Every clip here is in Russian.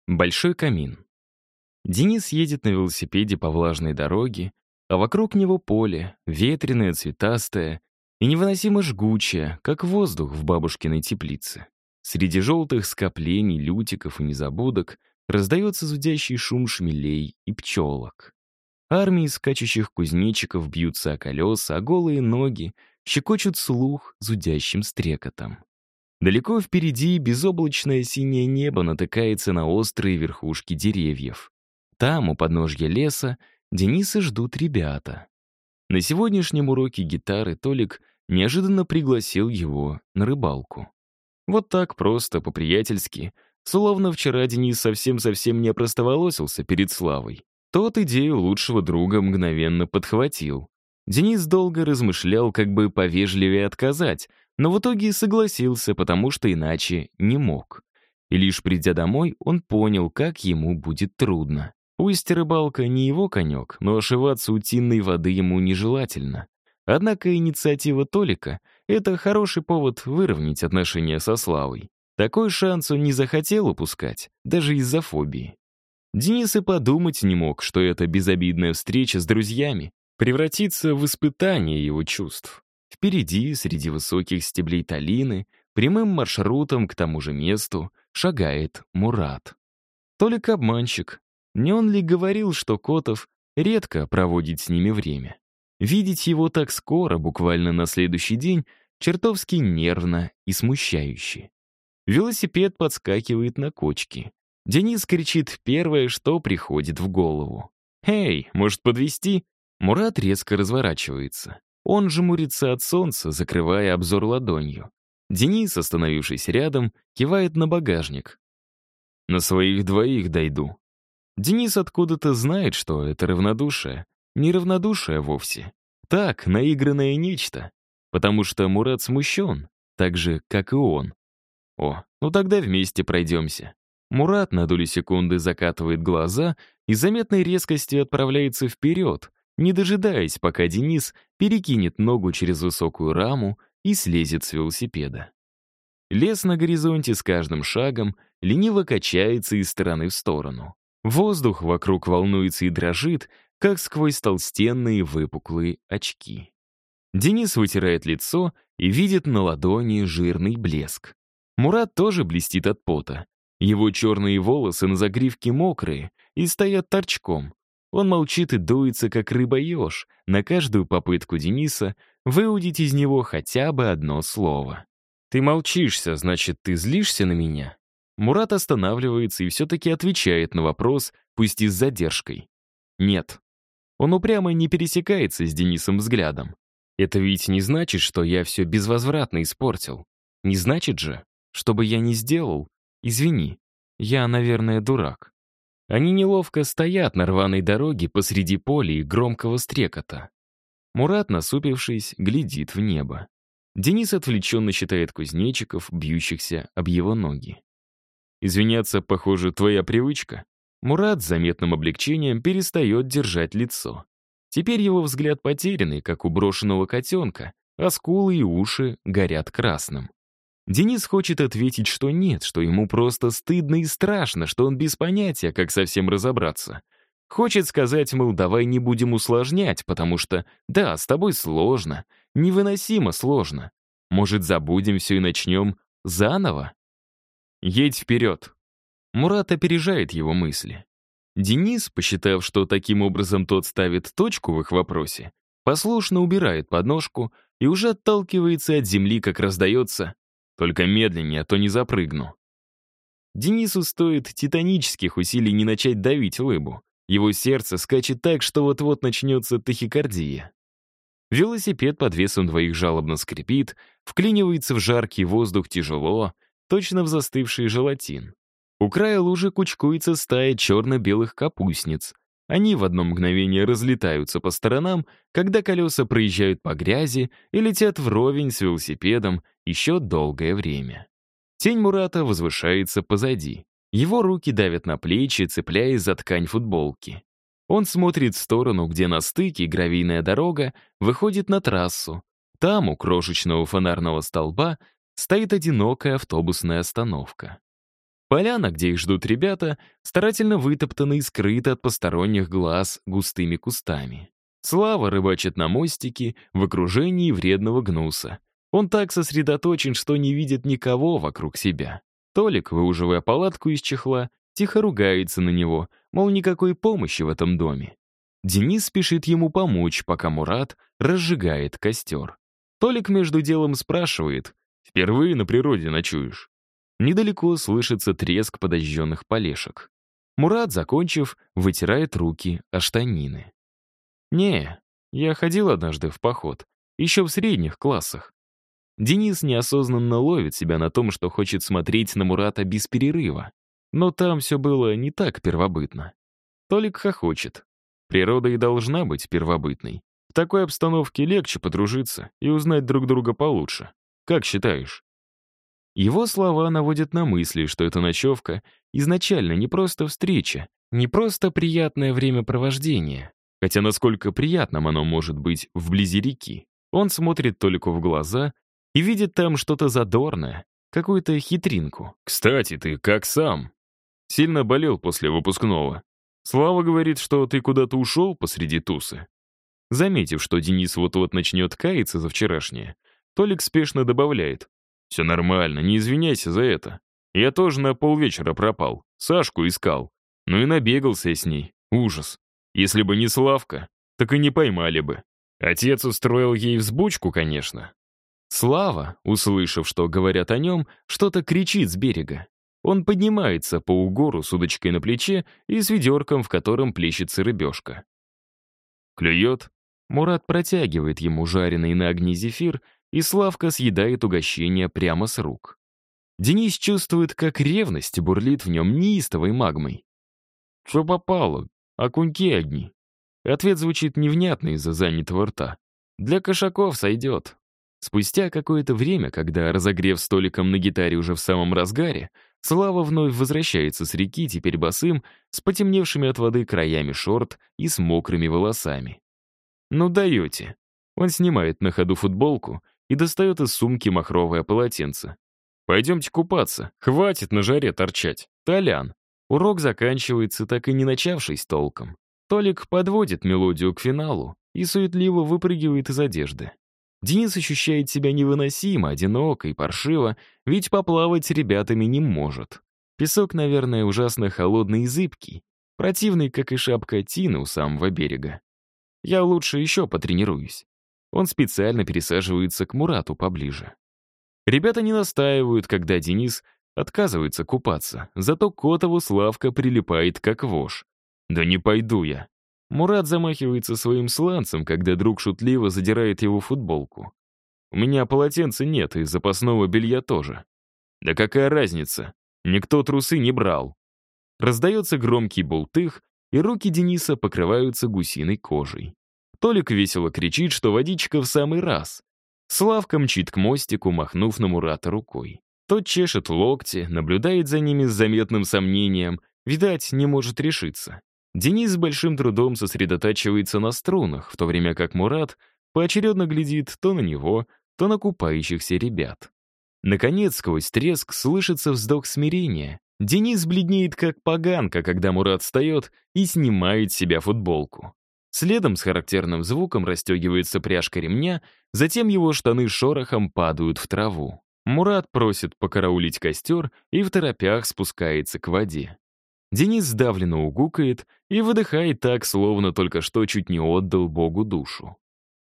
Большой камин. Денис едет на велосипеде по влажной дороге, а вокруг него поле, ветреное, цветастое и невыносимо жгучее, как воздух в бабушкиной теплице. Среди желтых скоплений, лютиков и незабудок раздается зудящий шум шмелей и пчелок. Армии скачущих кузнечиков бьются о колеса, а голые ноги щекочут слух зудящим стрекотом. Далеко впереди безоблачное синее небо натыкается на острые верхушки деревьев. Там, у подножья леса, Дениса ждут ребята. На сегодняшнем уроке гитары Толик неожиданно пригласил его на рыбалку. Вот так просто, по-приятельски, словно вчера Денис совсем-совсем не опростоволосился перед Славой. Тот идею лучшего друга мгновенно подхватил. Денис долго размышлял, как бы повежливее отказать, но в итоге согласился, потому что иначе не мог. И лишь придя домой, он понял, как ему будет трудно. Пусть рыбалка не его конек, но ошиваться у тинной воды ему нежелательно. Однако инициатива Толика — это хороший повод выровнять отношения со Славой. Такой шанс он не захотел упускать, даже из-за фобии. Денис и подумать не мог, что эта безобидная встреча с друзьями превратится в испытание его чувств. Впереди, среди высоких стеблей талины, прямым маршрутом к тому же месту шагает Мурат. Толик обманщик. Не он ли говорил, что Котов редко проводит с ними время? Видеть его так скоро, буквально на следующий день, чертовски нервно и смущающе. Велосипед подскакивает на кочке. Денис кричит первое, что приходит в голову. «Эй, может, подвезти?» Мурат резко разворачивается. Он жмурится от солнца, закрывая обзор ладонью. Денис, остановившись рядом, кивает на багажник. «На своих двоих дойду». Денис откуда-то знает, что это равнодушие. Не равнодушие вовсе. Так, наигранное нечто. Потому что Мурат смущен, так же, как и он. О, ну тогда вместе пройдемся. Мурат на долю секунды закатывает глаза и заметной резкостью отправляется вперед, не дожидаясь, пока Денис перекинет ногу через высокую раму и слезет с велосипеда. Лес на горизонте с каждым шагом лениво качается из стороны в сторону. Воздух вокруг волнуется и дрожит, как сквозь толстенные выпуклые очки. Денис вытирает лицо и видит на ладони жирный блеск. Мурат тоже блестит от пота. Его черные волосы на загривке мокрые и стоят торчком. Он молчит и дуется, как рыба-еж, на каждую попытку Дениса выудить из него хотя бы одно слово. «Ты молчишься, значит, ты злишься на меня?» Мурат останавливается и все-таки отвечает на вопрос, пусть и с задержкой. «Нет». Он упрямо не пересекается с Денисом взглядом. «Это ведь не значит, что я все безвозвратно испортил. Не значит же, что бы я ни сделал, извини, я, наверное, дурак». Они неловко стоят на рваной дороге посреди поля и громкого стрекота. Мурат, насупившись, глядит в небо. Денис отвлеченно считает кузнечиков, бьющихся об его ноги. «Извиняться, похоже, твоя привычка». Мурат с заметным облегчением перестает держать лицо. Теперь его взгляд потерянный, как у брошенного котенка, а скулы и уши горят красным. Денис хочет ответить, что нет, что ему просто стыдно и страшно, что он без понятия, как совсем разобраться. Хочет сказать, мол, давай не будем усложнять, потому что, да, с тобой сложно, невыносимо сложно. Может, забудем все и начнем заново? Едь вперед. Мурат опережает его мысли. Денис, посчитав, что таким образом тот ставит точку в их вопросе, послушно убирает подножку и уже отталкивается от земли, как раздается: «Только медленнее, а то не запрыгну». Денису стоит титанических усилий не начать давить лыбу. Его сердце скачет так, что вот-вот начнется тахикардия. Велосипед под весом двоих жалобно скрипит, вклинивается в жаркий воздух тяжело, точно в застывший желатин. У края лужи кучкуется стая черно-белых капустниц. Они в одно мгновение разлетаются по сторонам, когда колеса проезжают по грязи и летят вровень с велосипедом еще долгое время. Тень Мурата возвышается позади. Его руки давят на плечи, цепляясь за ткань футболки. Он смотрит в сторону, где на стыке гравийная дорога выходит на трассу. Там, у крошечного фонарного столба, стоит одинокая автобусная остановка. Поляна, где их ждут ребята, старательно вытоптана и скрыта от посторонних глаз густыми кустами. Слава рыбачит на мостике в окружении вредного гнуса. Он так сосредоточен, что не видит никого вокруг себя. Толик, выуживая палатку из чехла, тихо ругается на него, мол, никакой помощи в этом доме. Денис спешит ему помочь, пока Мурат разжигает костер. Толик между делом спрашивает: «Впервые на природе ночуешь?» Недалеко слышится треск подожженных полешек. Мурат, закончив, вытирает руки о штанины. «Не, я ходил однажды в поход, еще в средних классах». Денис неосознанно ловит себя на том, что хочет смотреть на Мурата без перерыва. Но там все было не так первобытно. Толик хохочет. Природа и должна быть первобытной. В такой обстановке легче подружиться и узнать друг друга получше. Как считаешь? Его слова наводят на мысли, что эта ночевка изначально не просто встреча, не просто приятное времяпровождение. Хотя насколько приятным оно может быть вблизи реки. Он смотрит Толику в глаза и видит там что-то задорное, какую-то хитринку. «Кстати, ты как сам?» «Сильно болел после выпускного. Слава говорит, что ты куда-то ушел посреди тусы». Заметив, что Денис вот-вот начнет каяться за вчерашнее, Толик спешно добавляет: «Все нормально, не извиняйся за это. Я тоже на полвечера пропал, Сашку искал. Ну и набегался я с ней. Ужас. Если бы не Славка, так и не поймали бы. Отец устроил ей взбучку, конечно». Слава, услышав, что говорят о нем, что-то кричит с берега. Он поднимается по угору с удочкой на плече и с ведерком, в котором плещется рыбешка. «Клюет?» Мурат протягивает ему жареный на огне зефир, и Славка съедает угощение прямо с рук. Денис чувствует, как ревность бурлит в нем неистовой магмой. «Что попало? Окуньки одни». Ответ звучит невнятно из-за занятого рта. «Для кошаков сойдет». Спустя какое-то время, когда разогрев столиком на гитаре уже в самом разгаре, Слава вновь возвращается с реки, теперь босым, с потемневшими от воды краями шорт и с мокрыми волосами. «Ну даете». Он снимает на ходу футболку и достает из сумки махровое полотенце. «Пойдемте купаться, хватит на жаре торчать. Толян». Урок заканчивается, так и не начавшись толком. Толик подводит мелодию к финалу и суетливо выпрыгивает из одежды. Денис ощущает себя невыносимо, одиноко и паршиво, ведь поплавать с ребятами не может. Песок, наверное, ужасно холодный и зыбкий, противный, как и шапка тины у самого берега. Я лучше еще потренируюсь. Он специально пересаживается к Мурату поближе. Ребята не настаивают, когда Денис отказывается купаться, зато к Котову Славка прилипает как вошь. «Да не пойду я». Мурат замахивается своим сланцем, когда друг шутливо задирает его футболку. «У меня полотенца нет и запасного белья тоже». «Да какая разница? Никто трусы не брал». Раздается громкий бултых, и руки Дениса покрываются гусиной кожей. Толик весело кричит, что водичка в самый раз. Славка мчит к мостику, махнув на Мурата рукой. Тот чешет локти, наблюдает за ними с заметным сомнением, видать, не может решиться. Денис с большим трудом сосредотачивается на струнах, в то время как Мурат поочередно глядит то на него, то на купающихся ребят. Наконец, сквозь треск слышится вздох смирения. Денис бледнеет, как поганка, когда Мурат встает и снимает с себя футболку. Следом с характерным звуком расстегивается пряжка ремня, затем его штаны шорохом падают в траву. Мурат просит покараулить костер и второпях спускается к воде. Денис сдавленно угукает и выдыхает так, словно только что чуть не отдал Богу душу.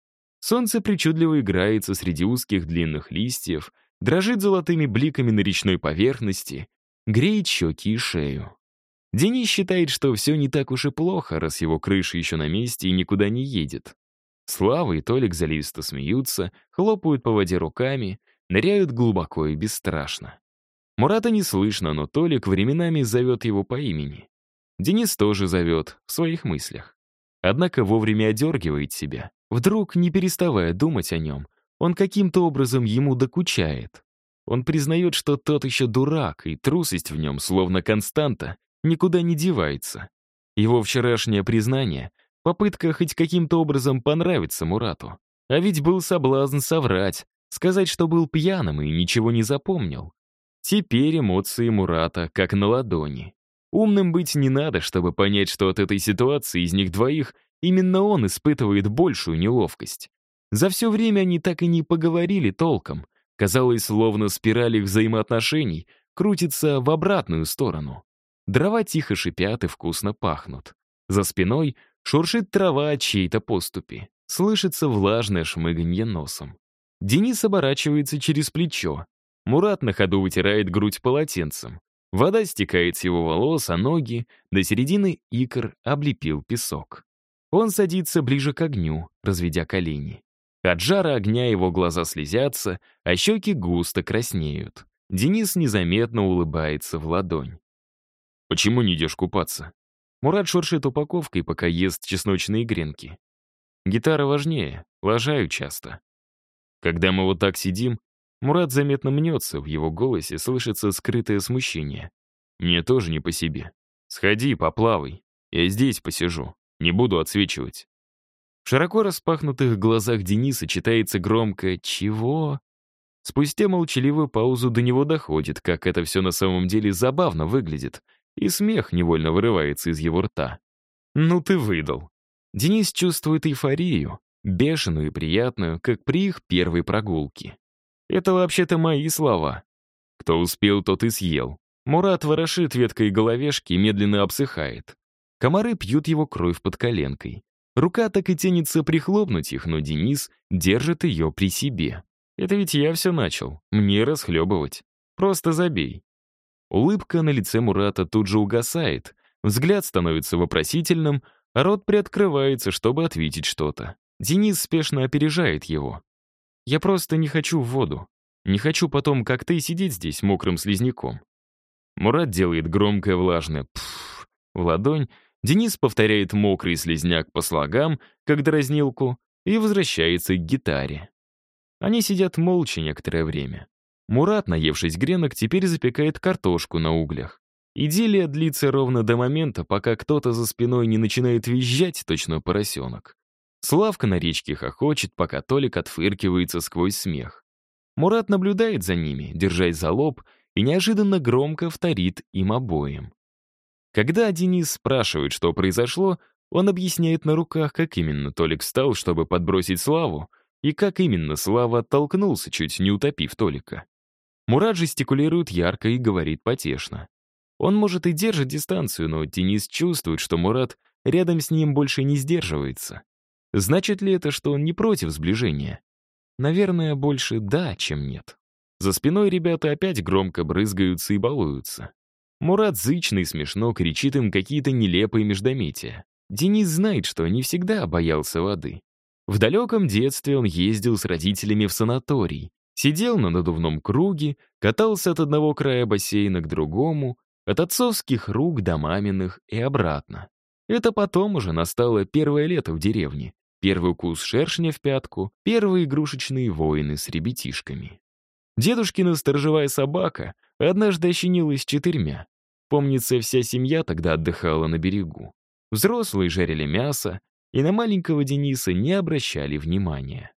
Солнце причудливо играется среди узких длинных листьев, дрожит золотыми бликами на речной поверхности, греет щеки и шею. Денис считает, что все не так уж и плохо, раз его крыша еще на месте и никуда не едет. Слава и Толик заливисто смеются, хлопают по воде руками, ныряют глубоко и бесстрашно. Мурата не слышно, но Толик временами зовет его по имени. Денис тоже зовет, в своих мыслях. Однако вовремя одергивает себя. Вдруг, не переставая думать о нем, он каким-то образом ему докучает. Он признает, что тот еще дурак, и трусость в нем, словно константа, никуда не девается. Его вчерашнее признание — попытка хоть каким-то образом понравиться Мурату. А ведь был соблазн соврать, сказать, что был пьяным и ничего не запомнил. Теперь эмоции Мурата как на ладони. Умным быть не надо, чтобы понять, что от этой ситуации из них двоих именно он испытывает большую неловкость. За все время они так и не поговорили толком. Казалось, словно спираль их взаимоотношений крутится в обратную сторону. Дрова тихо шипят и вкусно пахнут. За спиной шуршит трава от чьей-то поступи. Слышится влажное шмыганье носом. Денис оборачивается через плечо. Мурат на ходу вытирает грудь полотенцем. Вода стекает с его волос, а ноги до середины икр облепил песок. Он садится ближе к огню, разведя колени. От жара огня его глаза слезятся, а щеки густо краснеют. Денис незаметно улыбается в ладонь. «Почему не идешь купаться?» Мурат шуршит упаковкой, пока ест чесночные гренки. «Гитара важнее, лажаю часто». Когда мы вот так сидим, Мурат заметно мнется, в его голосе слышится скрытое смущение. «Мне тоже не по себе. Сходи, поплавай. Я здесь посижу, не буду отсвечивать». В широко распахнутых глазах Дениса читается громко «Чего?». Спустя молчаливую паузу до него доходит, как это все на самом деле забавно выглядит, и смех невольно вырывается из его рта. «Ну ты выдал». Денис чувствует эйфорию, бешеную и приятную, как при их первой прогулке. Это вообще-то мои слова. Кто успел, тот и съел. Мурат ворошит веткой головешки и медленно обсыхает. Комары пьют его кровь под коленкой. Рука так и тянется прихлопнуть их, но Денис держит ее при себе. Это ведь я все начал. Мне расхлебывать. Просто забей. Улыбка на лице Мурата тут же угасает. Взгляд становится вопросительным, а рот приоткрывается, чтобы ответить что-то. Денис спешно опережает его. «Я просто не хочу в воду. Не хочу потом, как ты, сидеть здесь мокрым слизняком». Мурат делает громкое влажное «пф» в ладонь, Денис повторяет мокрый слизняк по слогам, как дразнилку, и возвращается к гитаре. Они сидят молча некоторое время. Мурат, наевшись гренок, теперь запекает картошку на углях. Идиллия длится ровно до момента, пока кто-то за спиной не начинает визжать, точно поросенок. Славка на речке хохочет, пока Толик отфыркивается сквозь смех. Мурат наблюдает за ними, держась за лоб, и неожиданно громко вторит им обоим. Когда Денис спрашивает, что произошло, он объясняет на руках, как именно Толик встал, чтобы подбросить Славу, и как именно Слава оттолкнулся, чуть не утопив Толика. Мурат жестикулирует ярко и говорит потешно. Он, может, и держит дистанцию, но Денис чувствует, что Мурат рядом с ним больше не сдерживается. Значит ли это, что он не против сближения? Наверное, больше да, чем нет. За спиной ребята опять громко брызгаются и балуются. Мурат зычно и смешно кричит им какие-то нелепые междометия. Денис знает, что не всегда боялся воды. В далеком детстве он ездил с родителями в санаторий, сидел на надувном круге, катался от одного края бассейна к другому, от отцовских рук до маминых и обратно. Это потом уже настало первое лето в деревне, первый укус шершня в пятку, первые игрушечные войны с ребятишками. Дедушкина сторожевая собака однажды ощенилась 4. Помнится, вся семья тогда отдыхала на берегу. Взрослые жарили мясо, и на маленького Дениса не обращали внимания.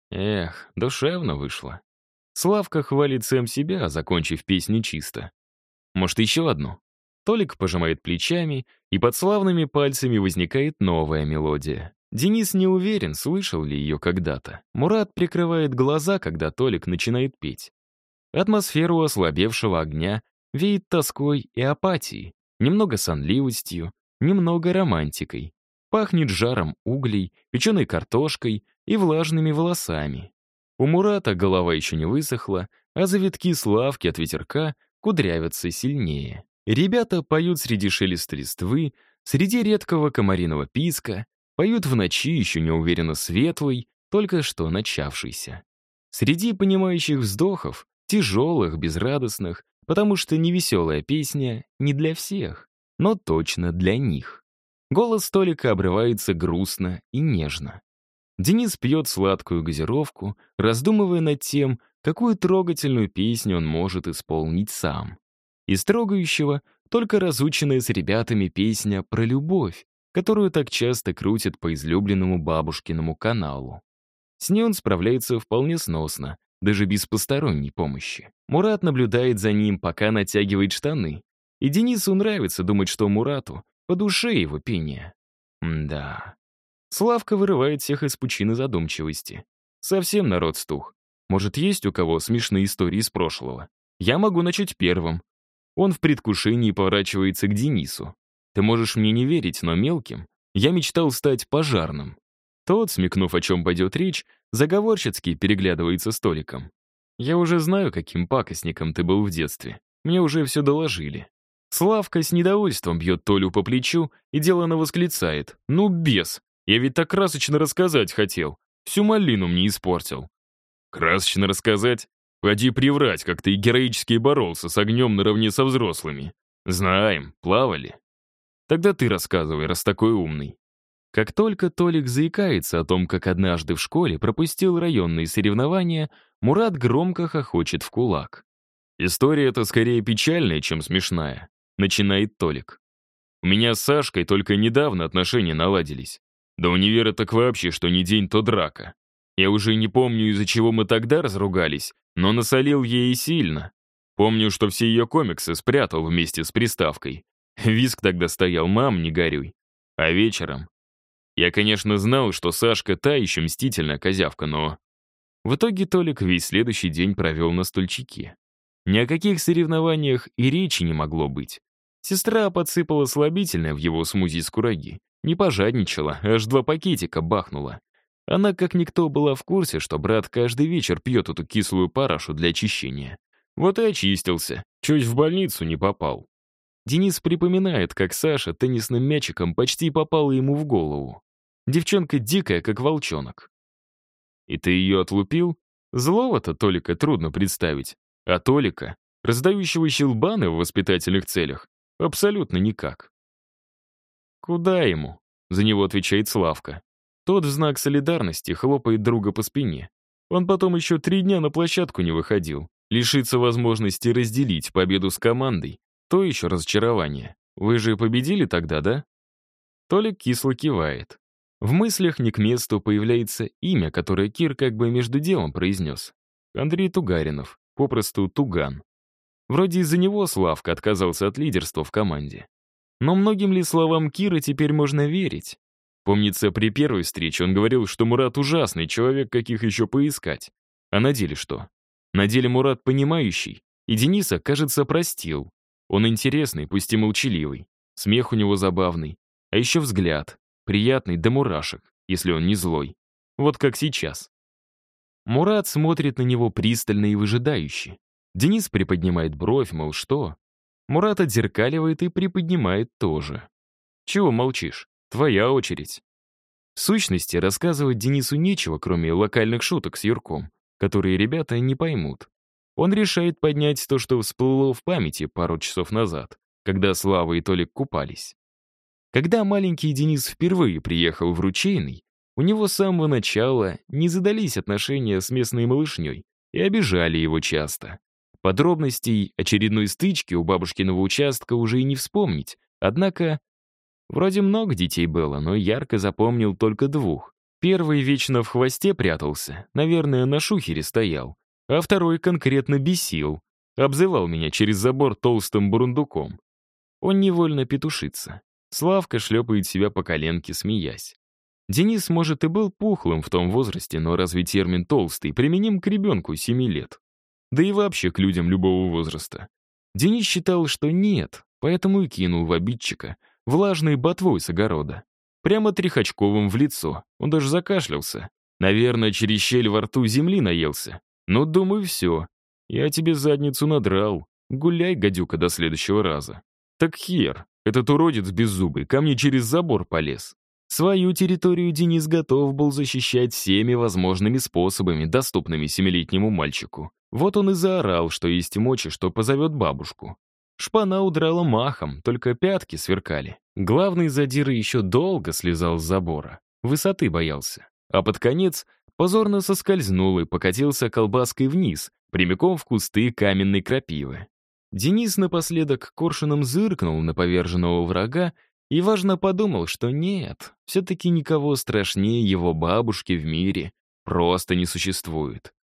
Эх, душевно вышло. Славка хвалит сам себя, закончив песню чисто. Может, еще одну? Толик пожимает плечами, и под славными пальцами возникает новая мелодия. Денис не уверен, слышал ли ее когда-то. Мурат прикрывает глаза, когда Толик начинает петь. Атмосферу ослабевшего огня веет тоской и апатией, немного сонливостью, немного романтикой. Пахнет жаром углей, печеной картошкой и влажными волосами. У Мурата голова еще не высохла, а завитки Славки от ветерка кудрявятся сильнее. Ребята поют среди шелеста листвы, среди редкого комариного писка, поют в ночи, еще не уверенно светлой, только что начавшейся. Среди понимающих вздохов, тяжелых, безрадостных, потому что невеселая песня не для всех, но точно для них. Голос Толика обрывается грустно и нежно. Денис пьет сладкую газировку, раздумывая над тем, какую трогательную песню он может исполнить сам. Из трогающего только разученная с ребятами песня про любовь, которую так часто крутят по излюбленному бабушкиному каналу. С ней он справляется вполне сносно, даже без посторонней помощи. Мурат наблюдает за ним, пока натягивает штаны. И Денису нравится думать, что Мурату по душе его пение. Да. Славка вырывает всех из пучины задумчивости. Совсем народ стух. Может, есть у кого смешные истории из прошлого? Я могу начать первым. Он в предвкушении поворачивается к Денису. Ты можешь мне не верить, но мелким я мечтал стать пожарным. Тот, смекнув, о чем пойдет речь, заговорщицки переглядывается с Толиком. Я уже знаю, каким пакостником ты был в детстве. Мне уже все доложили. Славка с недовольством бьет Толю по плечу и делано восклицает. «Ну, бес! Я ведь так красочно рассказать хотел. Всю малину мне испортил». «Красочно рассказать? Поди приврать, как ты героически боролся с огнем наравне со взрослыми. Знаем, плавали». «Тогда ты рассказывай, раз такой умный». Как только Толик заикается о том, как однажды в школе пропустил районные соревнования, Мурат громко хохочет в кулак. «История эта скорее печальная, чем смешная», — начинает Толик. «У меня с Сашкой только недавно отношения наладились. До универа так вообще, что ни день, то драка. Я уже не помню, из-за чего мы тогда разругались, но насолил ей сильно. Помню, что все ее комиксы спрятал вместе с приставкой. Визг тогда стоял: «Мам, не горюй». А вечером... Я, конечно, знал, что Сашка та еще мстительная козявка, но... В итоге Толик весь следующий день провел на стульчике. Ни о каких соревнованиях и речи не могло быть. Сестра подсыпала слабительное в его смузи из кураги. Не пожадничала, аж 2 пакетика бахнула. Она, как никто, была в курсе, что брат каждый вечер пьет эту кислую парашу для очищения. Вот и очистился, чуть в больницу не попал. Денис припоминает, как Саша теннисным мячиком почти попала ему в голову. Девчонка дикая, как волчонок. И ты ее отлупил? Злого-то Толика трудно представить. А Толика, раздающего щелбаны в воспитательных целях, абсолютно никак. «Куда ему?» — за него отвечает Славка. Тот в знак солидарности хлопает друга по спине. Он потом еще 3 дня на площадку не выходил. Лишиться возможности разделить победу с командой — то еще разочарование. Вы же победили тогда, да? Толик кисло кивает. В мыслях не к месту появляется имя, которое Кир как бы между делом произнес. Андрей Тугаринов, попросту Туган. Вроде из-за него Славка отказался от лидерства в команде. Но многим ли словам Кира теперь можно верить? Помнится, при первой встрече он говорил, что Мурат ужасный человек, каких еще поискать. А на деле что? На деле Мурат понимающий, и Дениса, кажется, простил. Он интересный, пусть и молчаливый. Смех у него забавный. А еще взгляд. Приятный до мурашек, если он не злой. Вот как сейчас. Мурат смотрит на него пристально и выжидающе. Денис приподнимает бровь, мол, что? Мурат отзеркаливает и приподнимает тоже. Чего молчишь? Твоя очередь. В сущности, рассказывать Денису нечего, кроме локальных шуток с Юрком, которые ребята не поймут. Он решает поднять то, что всплыло в памяти пару часов назад, когда Слава и Толик купались. Когда маленький Денис впервые приехал в Ручейный, у него с самого начала не задались отношения с местной малышней и обижали его часто. Подробностей очередной стычки у бабушкиного участка уже и не вспомнить, однако вроде много детей было, но ярко запомнил только 2. Первый вечно в хвосте прятался, наверное, на шухере стоял, а второй конкретно бесил, обзывал меня через забор толстым бурундуком. Он невольно петушится. Славка шлепает себя по коленке, смеясь. Денис, может, и был пухлым в том возрасте, но разве термин «толстый» применим к ребенку 7 лет? Да и вообще к людям любого возраста. Денис считал, что нет, поэтому и кинул в обидчика влажной ботвой с огорода. Прямо Трихачковым в лицо. Он даже закашлялся. Наверное, через щель во рту земли наелся. Но, думаю, все. Я тебе задницу надрал. Гуляй, гадюка, до следующего раза. Так хер, этот уродец беззубый ко мне через забор полез. Свою территорию Денис готов был защищать всеми возможными способами, доступными 7-летнему мальчику. Вот он и заорал, что есть мочи, что позовет бабушку. Шпана удрала махом, только пятки сверкали. Главный задира еще долго слезал с забора. Высоты боялся. А под конец позорно соскользнул и покатился колбаской вниз, прямиком в кусты каменной крапивы. Денис напоследок коршуном зыркнул на поверженного врага и важно подумал, что нет, все-таки никого страшнее его бабушки в мире просто не существует.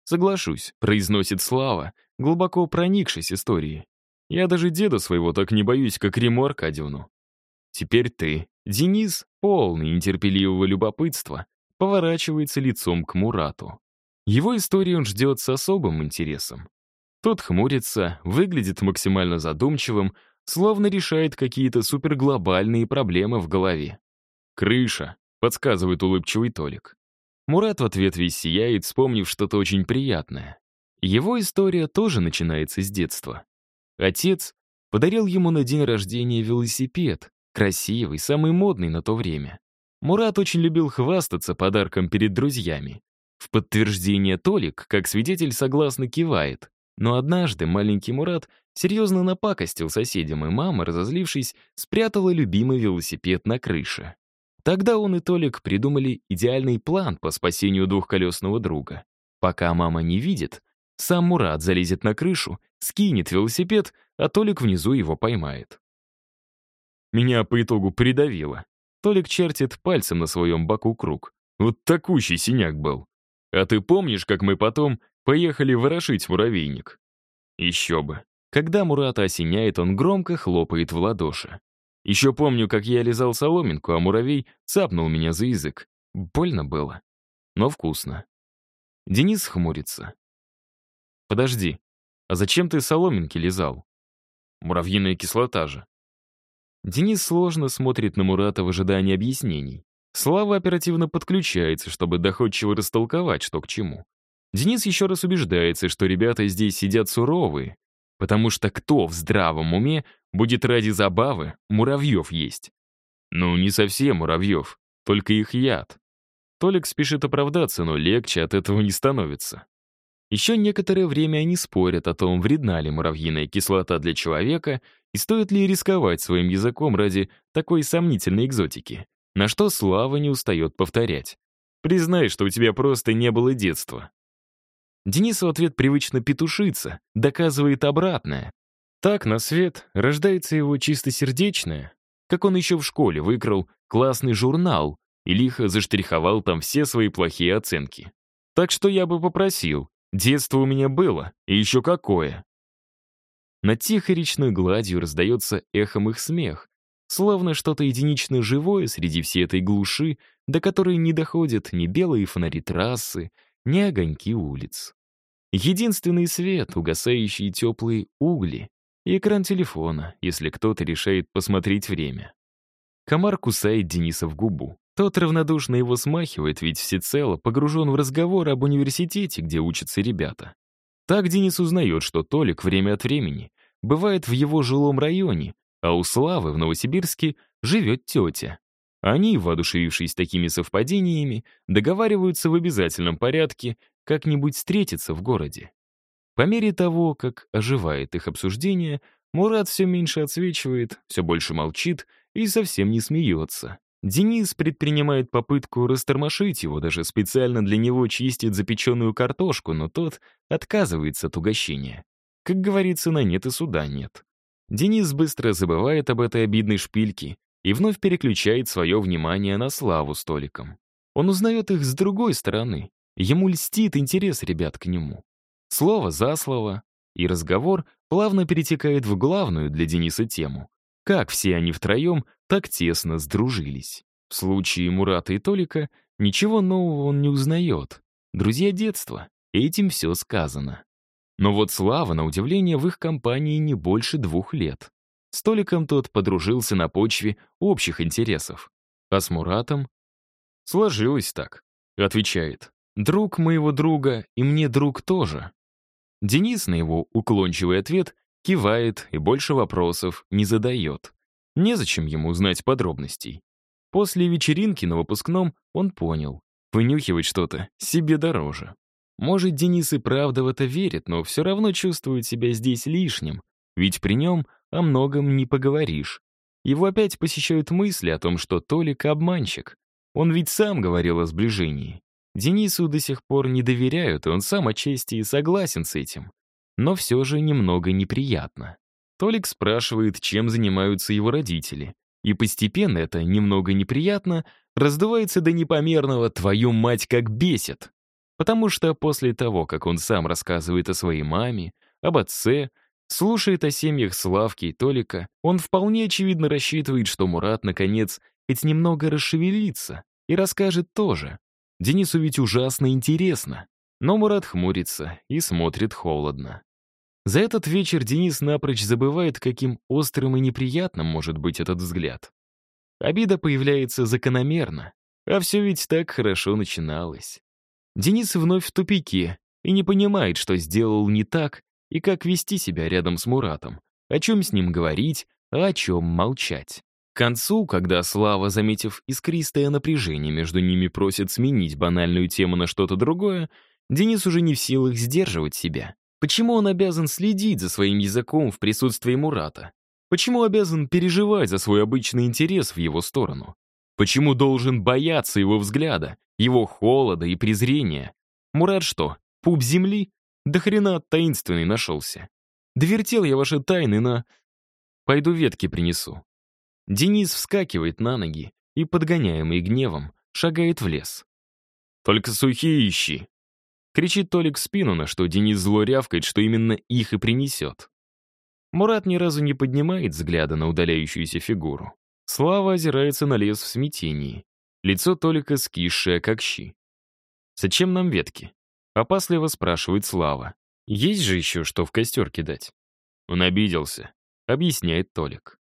«Соглашусь», — произносит Слава, глубоко проникшись историей. «Я даже деда своего так не боюсь, как Римму Аркадьевну». «Теперь ты». Денис, полный нетерпеливого любопытства, поворачивается лицом к Мурату. Его историю он ждет с особым интересом. Тот хмурится, выглядит максимально задумчивым, словно решает какие-то суперглобальные проблемы в голове. «Крыша», — подсказывает улыбчивый Толик. Мурат в ответ весь сияет, вспомнив что-то очень приятное. Его история тоже начинается с детства. Отец подарил ему на день рождения велосипед, красивый, самый модный на то время. Мурат очень любил хвастаться подарком перед друзьями. В подтверждение Толик, как свидетель, согласно кивает. Но однажды маленький Мурат серьезно напакостил соседям, и мама, разозлившись, спрятала любимый велосипед на крыше. Тогда он и Толик придумали идеальный план по спасению двухколесного друга. Пока мама не видит, сам Мурат залезет на крышу, скинет велосипед, а Толик внизу его поймает. Меня по итогу придавило. Толик чертит пальцем на своем боку круг. Вот такущий синяк был. А ты помнишь, как мы потом поехали ворошить муравейник? Еще бы. Когда Мурата осеняет, он громко хлопает в ладоши. Еще помню, как я лизал соломинку, а муравей цапнул меня за язык. Больно было, но вкусно. Денис хмурится. Подожди, а зачем ты соломинки лизал? Муравьиная кислота же. Денис сложно смотрит на Мурата в ожидании объяснений. Слава оперативно подключается, чтобы доходчиво растолковать, что к чему. Денис еще раз убеждается, что ребята здесь сидят суровые, потому что кто в здравом уме будет ради забавы муравьев есть? Ну, не совсем муравьев, только их яд. Толик спешит оправдаться, но легче от этого не становится. Еще некоторое время они спорят о том, вредна ли муравьиная кислота для человека и стоит ли рисковать своим языком ради такой сомнительной экзотики, на что Слава не устает повторять. «Признай, что у тебя просто не было детства». Денис в ответ привычно петушится, доказывает обратное. Так на свет рождается его чистосердечное, как он еще в школе выкрал классный журнал и лихо заштриховал там все свои плохие оценки. Так что я бы попросил, детство у меня было, и еще какое. Над тихой речной гладью раздается эхом их смех, словно что-то единично живое среди всей этой глуши, до которой не доходят ни белые фонари трассы, ни огоньки улиц. Единственный свет — угасающие теплые угли и экран телефона, если кто-то решает посмотреть время. Комар кусает Дениса в губу. Тот равнодушно его смахивает, ведь всецело погружен в разговор об университете, где учатся ребята. Так Денис узнает, что Толик время от времени бывает в его жилом районе, а у Славы в Новосибирске живет тетя. Они, воодушевившись такими совпадениями, договариваются в обязательном порядке как-нибудь встретиться в городе. По мере того, как оживает их обсуждение, Мурат все меньше отсвечивает, все больше молчит и совсем не смеется. Денис предпринимает попытку растормошить его, даже специально для него чистит запеченную картошку, но тот отказывается от угощения. Как говорится, на нет и суда нет. Денис быстро забывает об этой обидной шпильке и вновь переключает свое внимание на Славу с Толиком. Он узнает их с другой стороны. Ему льстит интерес ребят к нему. Слово за слово, и разговор плавно перетекает в главную для Дениса тему. Как все они втроем так тесно сдружились. В случае Мурата и Толика ничего нового он не узнает. Друзья детства, этим все сказано. Но вот Слава, на удивление, в их компании не больше 2 лет. С Толиком тот подружился на почве общих интересов. А с Муратом? «Сложилось так», — отвечает. «Друг моего друга и мне друг тоже». Денис на его уклончивый ответ кивает и больше вопросов не задает. Незачем ему знать подробностей. После вечеринки на выпускном он понял, вынюхивать что-то себе дороже. Может, Денис и правда в это верит, но все равно чувствует себя здесь лишним, ведь при нем о многом не поговоришь. Его опять посещают мысли о том, что Толик — обманщик. Он ведь сам говорил о сближении. Денису до сих пор не доверяют, и он сам отчасти согласен с этим. Но все же немного неприятно. Толик спрашивает, чем занимаются его родители. И постепенно это немного неприятно раздувается до непомерного «твою мать как бесит». Потому что после того, как он сам рассказывает о своей маме, об отце, слушает о семьях Славки и Толика, он вполне очевидно рассчитывает, что Мурат, наконец, хоть немного расшевелится и расскажет тоже. Денису ведь ужасно интересно. Но Мурат хмурится и смотрит холодно. За этот вечер Денис напрочь забывает, каким острым и неприятным может быть этот взгляд. Обида появляется закономерно, а все ведь так хорошо начиналось. Денис вновь в тупике и не понимает, что сделал не так и как вести себя рядом с Муратом, о чем с ним говорить, а о чем молчать. К концу, когда Слава, заметив искристое напряжение между ними, просит сменить банальную тему на что-то другое, Денис уже не в силах сдерживать себя. Почему он обязан следить за своим языком в присутствии Мурата? Почему обязан переживать за свой обычный интерес в его сторону? Почему должен бояться его взгляда, его холода и презрения? Мурат что, пуп земли? Да хрена таинственный нашелся. Довертел я ваши тайны на... Пойду ветки принесу. Денис вскакивает на ноги и, подгоняемый гневом, шагает в лес. «Только сухие ищи!» Кричит Толик в спину, на что Денис зло рявкает, что именно их и принесет. Мурат ни разу не поднимает взгляда на удаляющуюся фигуру. Слава озирается на лес в смятении. Лицо Толика скисшее, как щи. «Зачем нам ветки?» — опасливо спрашивает Слава. «Есть же еще что в костер кидать?» Он обиделся, объясняет Толик.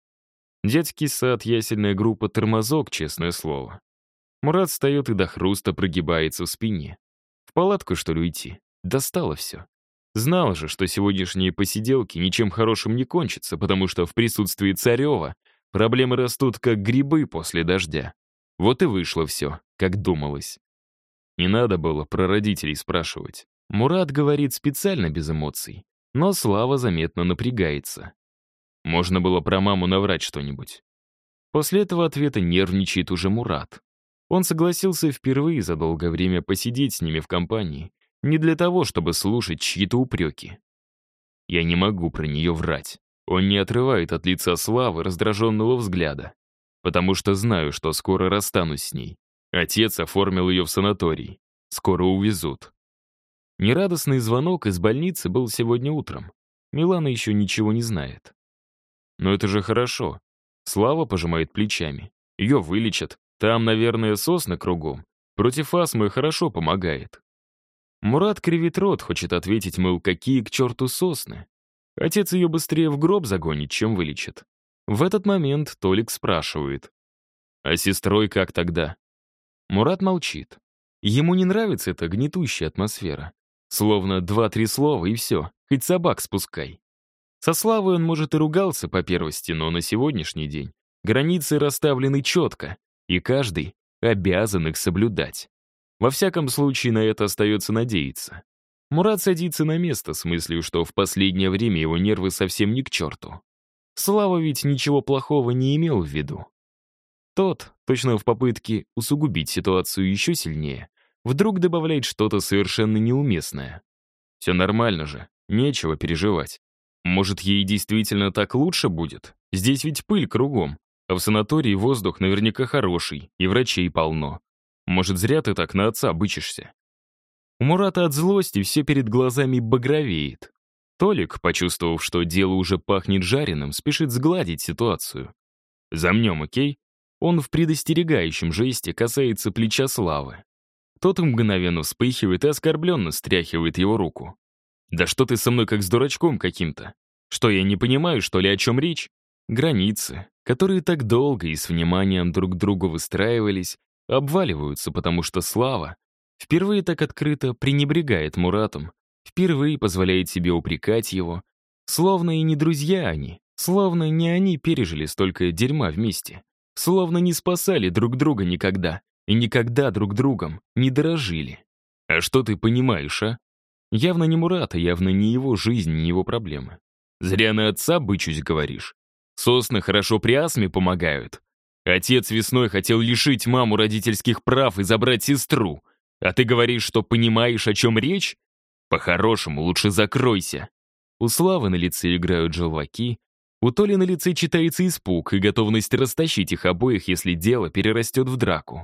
Детский сад, ясельная группа, тормозок, честное слово. Мурат встает и до хруста прогибается в спине. В палатку, что ли, уйти? Достало все. Знал же, что сегодняшние посиделки ничем хорошим не кончатся, потому что в присутствии Царева проблемы растут, как грибы после дождя. Вот и вышло все, как думалось. Не надо было про родителей спрашивать. Мурат говорит специально без эмоций, но Слава заметно напрягается. Можно было про маму наврать что-нибудь. После этого ответа нервничает уже Мурат. Он согласился впервые за долгое время посидеть с ними в компании, не для того, чтобы слушать чьи-то упреки. Я не могу про нее врать. Он не отрывает от лица Славы раздраженного взгляда, потому что знаю, что скоро расстанусь с ней. Отец оформил ее в санаторий. Скоро увезут. Нерадостный звонок из больницы был сегодня утром. Милана еще ничего не знает. Но это же хорошо. Слава пожимает плечами. Ее вылечат. Там, наверное, сосны кругом. Против астмы хорошо помогает. Мурат кривит рот, хочет ответить, мол, какие к черту сосны. Отец ее быстрее в гроб загонит, чем вылечит. В этот момент Толик спрашивает. А с сестрой как тогда? Мурат молчит. Ему не нравится эта гнетущая атмосфера. Словно 2-3 слова и все, хоть собак спускай. Со Славой он, может, и ругался по первости, но на сегодняшний день границы расставлены четко, и каждый обязан их соблюдать. Во всяком случае, на это остается надеяться. Мурат садится на место с мыслью, что в последнее время его нервы совсем не к черту. Слава ведь ничего плохого не имел в виду. Тот, точно в попытке усугубить ситуацию еще сильнее, вдруг добавляет что-то совершенно неуместное. Все нормально же, нечего переживать. Может, ей действительно так лучше будет? Здесь ведь пыль кругом, а в санатории воздух наверняка хороший, и врачей полно. Может, зря ты так на отца бычишься? У Мурата от злости все перед глазами багровеет. Толик, почувствовав, что дело уже пахнет жареным, спешит сгладить ситуацию. «Замнем, окей?» Он в предостерегающем жесте касается плеча Славы. Тот мгновенно вспыхивает и оскорбленно стряхивает его руку. «Да что ты со мной как с дурачком каким-то? Что, я не понимаю, что ли, о чем речь?» Границы, которые так долго и с вниманием друг к другу выстраивались, обваливаются, потому что Слава впервые так открыто пренебрегает Муратом, впервые позволяет себе упрекать его, словно и не друзья они, словно не они пережили столько дерьма вместе, словно не спасали друг друга никогда и никогда друг другом не дорожили. «А что ты понимаешь, а?» Явно не Мурата, явно не его жизнь, не его проблемы. «Зря на отца бычусь, говоришь. Сосны хорошо при астме помогают. Отец весной хотел лишить маму родительских прав и забрать сестру. А ты говоришь, что понимаешь, о чем речь? По-хорошему, лучше закройся». У Славы на лице играют желваки, у Толи на лице читается испуг и готовность растащить их обоих, если дело перерастет в драку.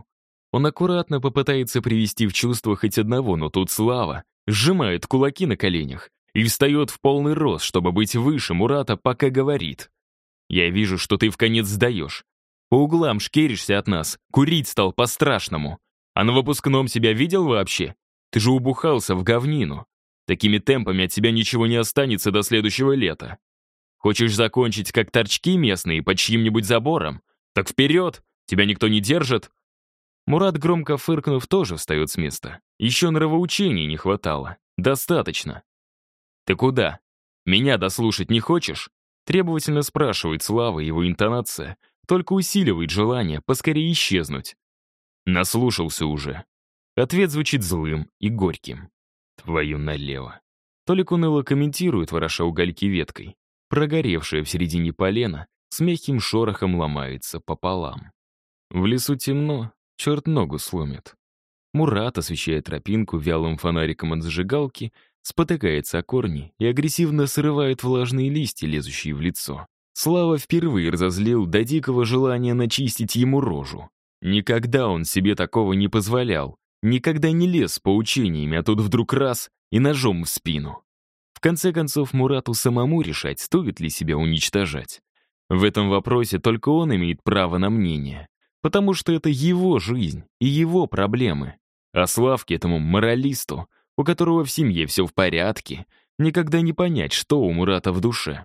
Он аккуратно попытается привести в чувство хоть одного, но тут Слава сжимает кулаки на коленях и встает в полный рост, чтобы быть выше Мурата, пока говорит. «Я вижу, что ты вконец сдаешь. По углам шкеришься от нас, курить стал по-страшному. А на выпускном себя видел вообще? Ты же убухался в говнину. Такими темпами от тебя ничего не останется до следующего лета. Хочешь закончить как торчки местные под чьим-нибудь забором? Так вперед, тебя никто не держит». Мурат, громко фыркнув, тоже встает с места. Еще нравоучений не хватало. Достаточно. «Ты куда? Меня дослушать не хочешь?» Требовательно спрашивает Слава, его интонация только усиливает желание поскорее исчезнуть. Наслушался уже. Ответ звучит злым и горьким. Твою налево. Толик уныло комментирует, вороша угольки веткой. Прогоревшая в середине полена с мягким шорохом ломается пополам. В лесу темно, черт ногу сломит. Мурат, освещая тропинку вялым фонариком от зажигалки, спотыкается о корни и агрессивно срывает влажные листья, лезущие в лицо. Слава впервые разозлил до дикого желания начистить ему рожу. Никогда он себе такого не позволял, никогда не лез с поучениями, а тут вдруг раз и ножом в спину. В конце концов, Мурату самому решать, стоит ли себя уничтожать. В этом вопросе только он имеет право на мнение, потому что это его жизнь и его проблемы. А Славке, этому моралисту, у которого в семье все в порядке, никогда не понять, что у Мурата в душе.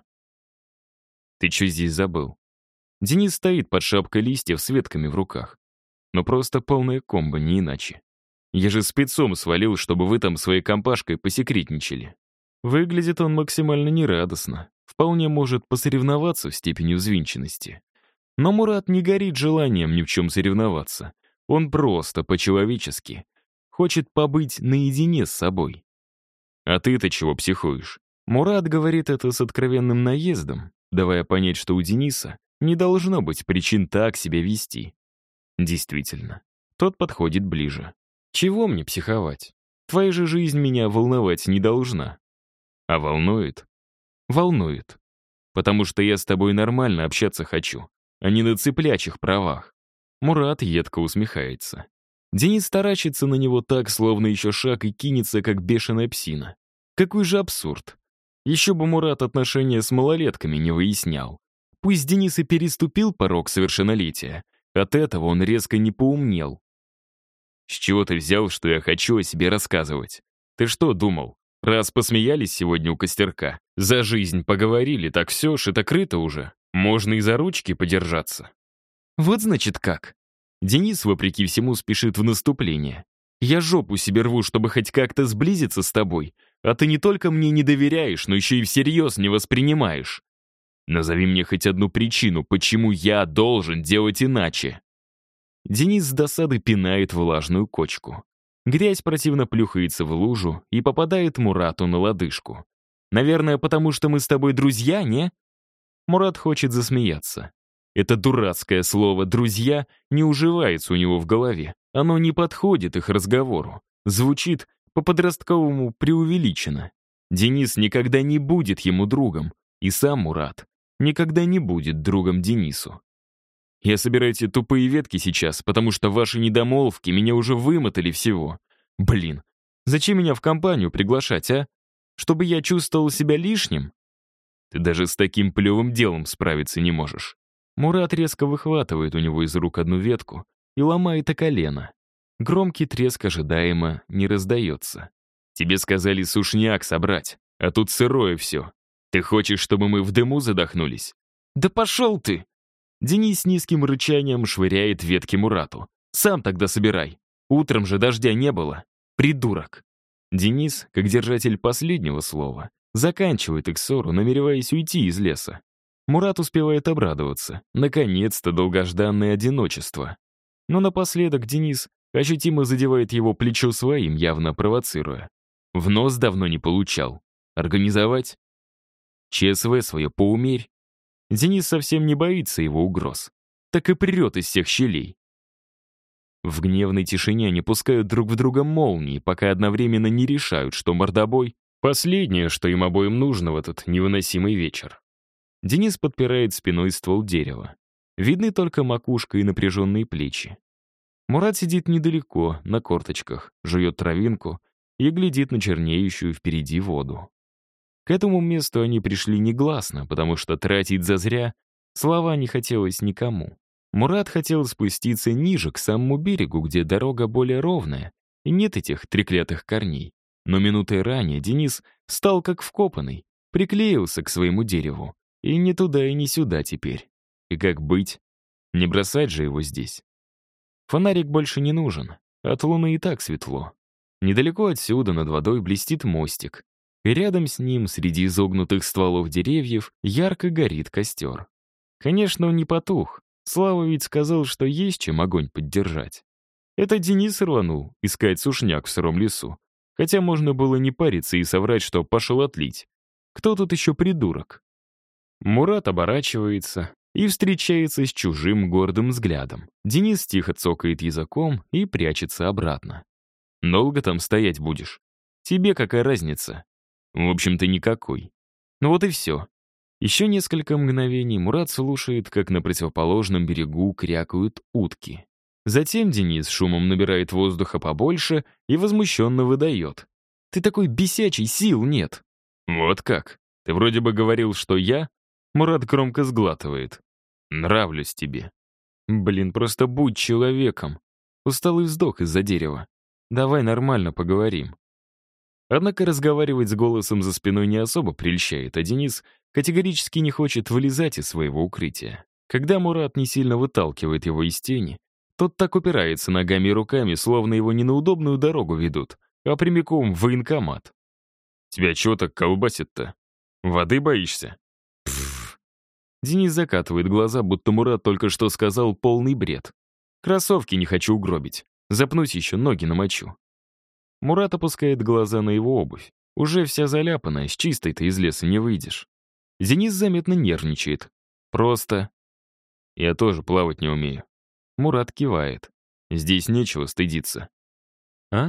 «Ты что здесь забыл?» Денис стоит под шапкой листьев с ветками в руках. Но просто полная комбо, не иначе. Я же спецом свалил, чтобы вы там своей компашкой посекретничали. Выглядит он максимально нерадостно. Вполне может посоревноваться в степени взвинченности. Но Мурат не горит желанием ни в чем соревноваться. Он просто, по-человечески, хочет побыть наедине с собой. «А ты-то чего психуешь?» Мурат говорит это с откровенным наездом, давая понять, что у Дениса не должно быть причин так себя вести. Действительно, тот подходит ближе. «Чего мне психовать? Твоя же жизнь меня волновать не должна». «А волнует?» «Волнует. Потому что я с тобой нормально общаться хочу, а не на цыплячих правах». Мурат едко усмехается. Денис таращится на него так, словно еще шаг и кинется, как бешеная псина. Какой же абсурд. Еще бы Мурат отношения с малолетками не выяснял. Пусть Денис и переступил порог совершеннолетия, от этого он резко не поумнел. «С чего ты взял, что я хочу о себе рассказывать? Ты что думал, раз посмеялись сегодня у костерка, за жизнь поговорили, так все, шито-крыто уже, можно и за ручки подержаться?» «Вот значит как». Денис, вопреки всему, спешит в наступление. «Я жопу себе рву, чтобы хоть как-то сблизиться с тобой, а ты не только мне не доверяешь, но еще и всерьез не воспринимаешь. Назови мне хоть одну причину, почему я должен делать иначе». Денис с досады пинает влажную кочку. Грязь противно плюхается в лужу и попадает Мурату на лодыжку. «Наверное, потому что мы с тобой друзья, не?» Мурат хочет засмеяться. Это дурацкое слово «друзья» не уживается у него в голове. Оно не подходит их разговору. Звучит по-подростковому преувеличенно. Денис никогда не будет ему другом. И сам Мурат никогда не будет другом Денису. Я собираю эти тупые ветки сейчас, потому что ваши недомолвки меня уже вымотали всего. Блин, зачем меня в компанию приглашать, а? Чтобы я чувствовал себя лишним? Ты даже с таким плевым делом справиться не можешь. Мурат резко выхватывает у него из рук одну ветку и ломает о колено. Громкий треск ожидаемо не раздается. Тебе сказали сушняк собрать, а тут сырое все. Ты хочешь, чтобы мы в дыму задохнулись? Да пошел ты! Денис с низким рычанием швыряет ветки Мурату. Сам тогда собирай. Утром же дождя не было. Придурок. Денис, как держатель последнего слова, заканчивает их ссору, намереваясь уйти из леса. Мурат успевает обрадоваться. Наконец-то долгожданное одиночество. Но напоследок Денис ощутимо задевает его плечо своим, явно провоцируя. В нос давно не получал. Организовать? ЧСВ свое поумерь. Денис совсем не боится его угроз. Так и прет из всех щелей. В гневной тишине они пускают друг в друга молнии, пока одновременно не решают, что мордобой — последнее, что им обоим нужно в этот невыносимый вечер. Денис подпирает спиной ствол дерева. Видны только макушка и напряженные плечи. Мурат сидит недалеко, на корточках, жует травинку и глядит на чернеющую впереди воду. К этому месту они пришли негласно, потому что тратить зазря слова не хотелось никому. Мурат хотел спуститься ниже, к самому берегу, где дорога более ровная, и нет этих треклятых корней. Но минутой ранее Денис стал как вкопанный, приклеился к своему дереву. И ни туда, и ни сюда теперь. И как быть? Не бросать же его здесь. Фонарик больше не нужен, от луны и так светло. Недалеко отсюда над водой блестит мостик, и рядом с ним, среди изогнутых стволов деревьев, ярко горит костер. Конечно, он не потух. Слава ведь сказал, что есть чем огонь поддержать. Это Денис рванул искать сушняк в сыром лесу. Хотя можно было не париться и соврать, что пошел отлить. Кто тут еще придурок? Мурат оборачивается и встречается с чужим гордым взглядом. Денис тихо цокает языком и прячется обратно. «Долго там стоять будешь? Тебе какая разница?» «В общем-то, никакой». Ну вот и все. Еще несколько мгновений Мурат слушает, как на противоположном берегу крякают утки. Затем Денис шумом набирает воздуха побольше и возмущенно выдает. «Ты такой бесячий, сил нет!» «Вот как? Ты вроде бы говорил, что я...» Мурат громко сглатывает. «Нравлюсь тебе». «Блин, просто будь человеком». Усталый вздох из-за дерева. «Давай нормально поговорим». Однако разговаривать с голосом за спиной не особо прельщает, а Денис категорически не хочет вылезать из своего укрытия. Когда Мурат не сильно выталкивает его из тени, тот так упирается ногами и руками, словно его не на удобную дорогу ведут, а прямиком в военкомат. «Тебя чего так колбасит-то? Воды боишься?» Пф. Денис закатывает глаза, будто Мурат только что сказал полный бред. «Кроссовки не хочу угробить. Запнусь еще, ноги намочу». Мурат опускает глаза на его обувь. Уже вся заляпанная, с чистой-то из леса не выйдешь. Денис заметно нервничает. Просто... Я тоже плавать не умею. Мурат кивает. Здесь нечего стыдиться. А?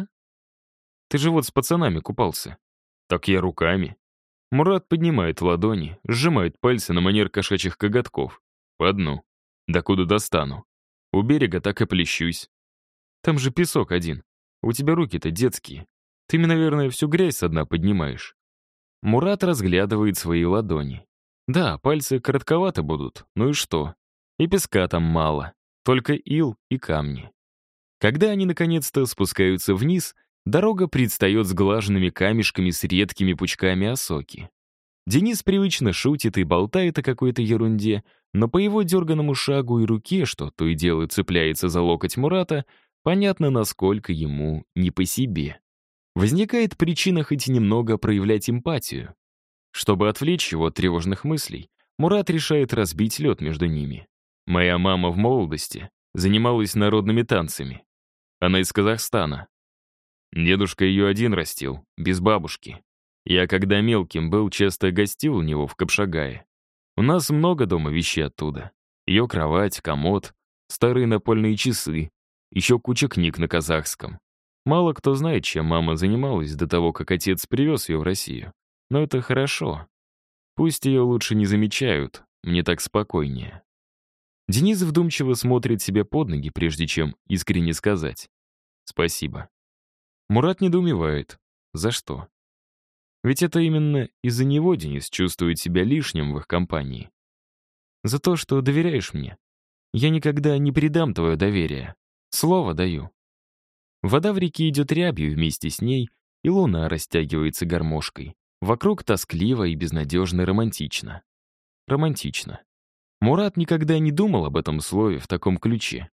Ты же вот с пацанами купался. Так я руками. Мурат поднимает ладони, сжимает пальцы на манер кошачьих коготков. По одну. Докуда достану. У берега так и плещусь. Там же песок один. У тебя руки-то детские. Ты мне, наверное, всю грязь со дна поднимаешь. Мурат разглядывает свои ладони. Да, пальцы коротковаты будут, ну и что? И песка там мало, только ил и камни. Когда они наконец-то спускаются вниз, дорога предстает сглаженными камешками с редкими пучками осоки. Денис привычно шутит и болтает о какой-то ерунде, но по его дерганному шагу и руке, что то и дело цепляется за локоть Мурата, понятно, насколько ему не по себе. Возникает причина хоть немного проявлять эмпатию. Чтобы отвлечь его от тревожных мыслей, Мурат решает разбить лед между ними. Моя мама в молодости занималась народными танцами. Она из Казахстана. Дедушка ее один растил, без бабушки. Я, когда мелким был, часто гостил у него в Капшагае. У нас много дома вещей оттуда. Ее кровать, комод, старые напольные часы, еще куча книг на казахском. Мало кто знает, чем мама занималась до того, как отец привез ее в Россию. Но это хорошо. Пусть ее лучше не замечают, мне так спокойнее. Денис вдумчиво смотрит себе под ноги, прежде чем искренне сказать «спасибо». Мурат недоумевает. За что? Ведь это именно из-за него Денис чувствует себя лишним в их компании. За то, что доверяешь мне. Я никогда не предам твое доверие. Слово даю. Вода в реке идет рябью вместе с ней, и луна растягивается гармошкой. Вокруг тоскливо и безнадежно романтично. Романтично. Мурат никогда не думал об этом слове в таком ключе.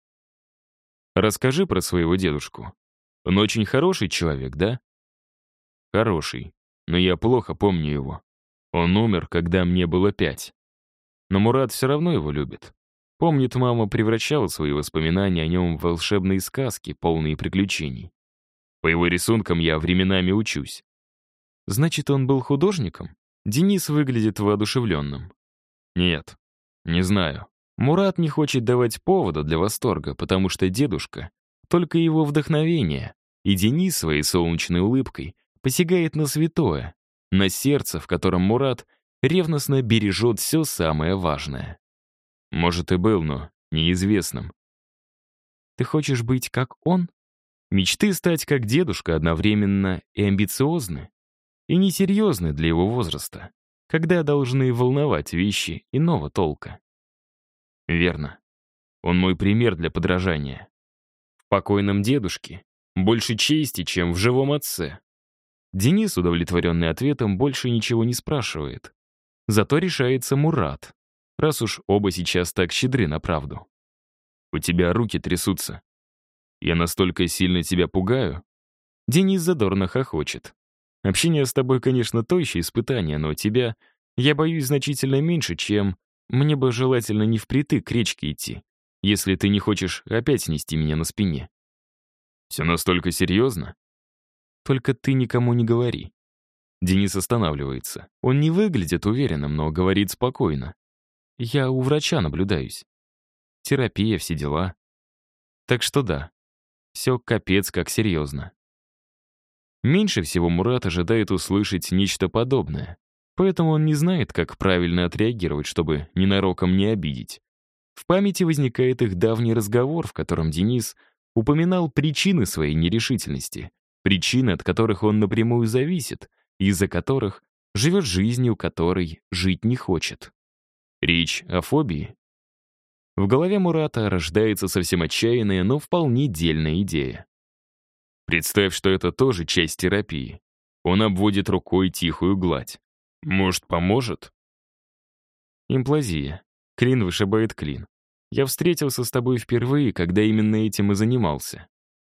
Расскажи про своего дедушку. Он очень хороший человек, да? Хороший, но я плохо помню его. Он умер, когда мне было 5. Но Мурат все равно его любит. Помнит, мама превращала свои воспоминания о нем в волшебные сказки, полные приключений. По его рисункам я временами учусь. Значит, он был художником? Денис выглядит воодушевленным. Нет, не знаю. Мурат не хочет давать повода для восторга, потому что дедушка — только его вдохновение, и Денис своей солнечной улыбкой посягает на святое, на сердце, в котором Мурат ревностно бережет все самое важное. Может, и был, но неизвестным. Ты хочешь быть как он? Мечты стать как дедушка одновременно и амбициозны, и несерьезны для его возраста, когда должны волновать вещи иного толка. Верно. Он мой пример для подражания. В покойном дедушке больше чести, чем в живом отце. Денис, удовлетворенный ответом, больше ничего не спрашивает. Зато решается Мурат, раз уж оба сейчас так щедры на правду. У тебя руки трясутся. Я настолько сильно тебя пугаю? Денис задорно хохочет. Общение с тобой, конечно, то еще испытание, но тебя я боюсь значительно меньше, чем мне бы желательно не впритык к речке идти, если ты не хочешь опять нести меня на спине. Все настолько серьезно? Только ты никому не говори. Денис останавливается. Он не выглядит уверенным, но говорит спокойно. Я у врача наблюдаюсь. Терапия, все дела. Так что да, все капец как серьезно. Меньше всего Мурат ожидает услышать нечто подобное, поэтому он не знает, как правильно отреагировать, чтобы ненароком не обидеть. В памяти возникает их давний разговор, в котором Денис упоминал причины своей нерешительности, причины, от которых он напрямую зависит, из-за которых живет жизнью, которой жить не хочет. Речь о фобии. В голове Мурата рождается совсем отчаянная, но вполне дельная идея. Представь, что это тоже часть терапии. Он обводит рукой тихую гладь. Может, поможет? Имплазия. Клин вышибает клин. Я встретился с тобой впервые, когда именно этим и занимался.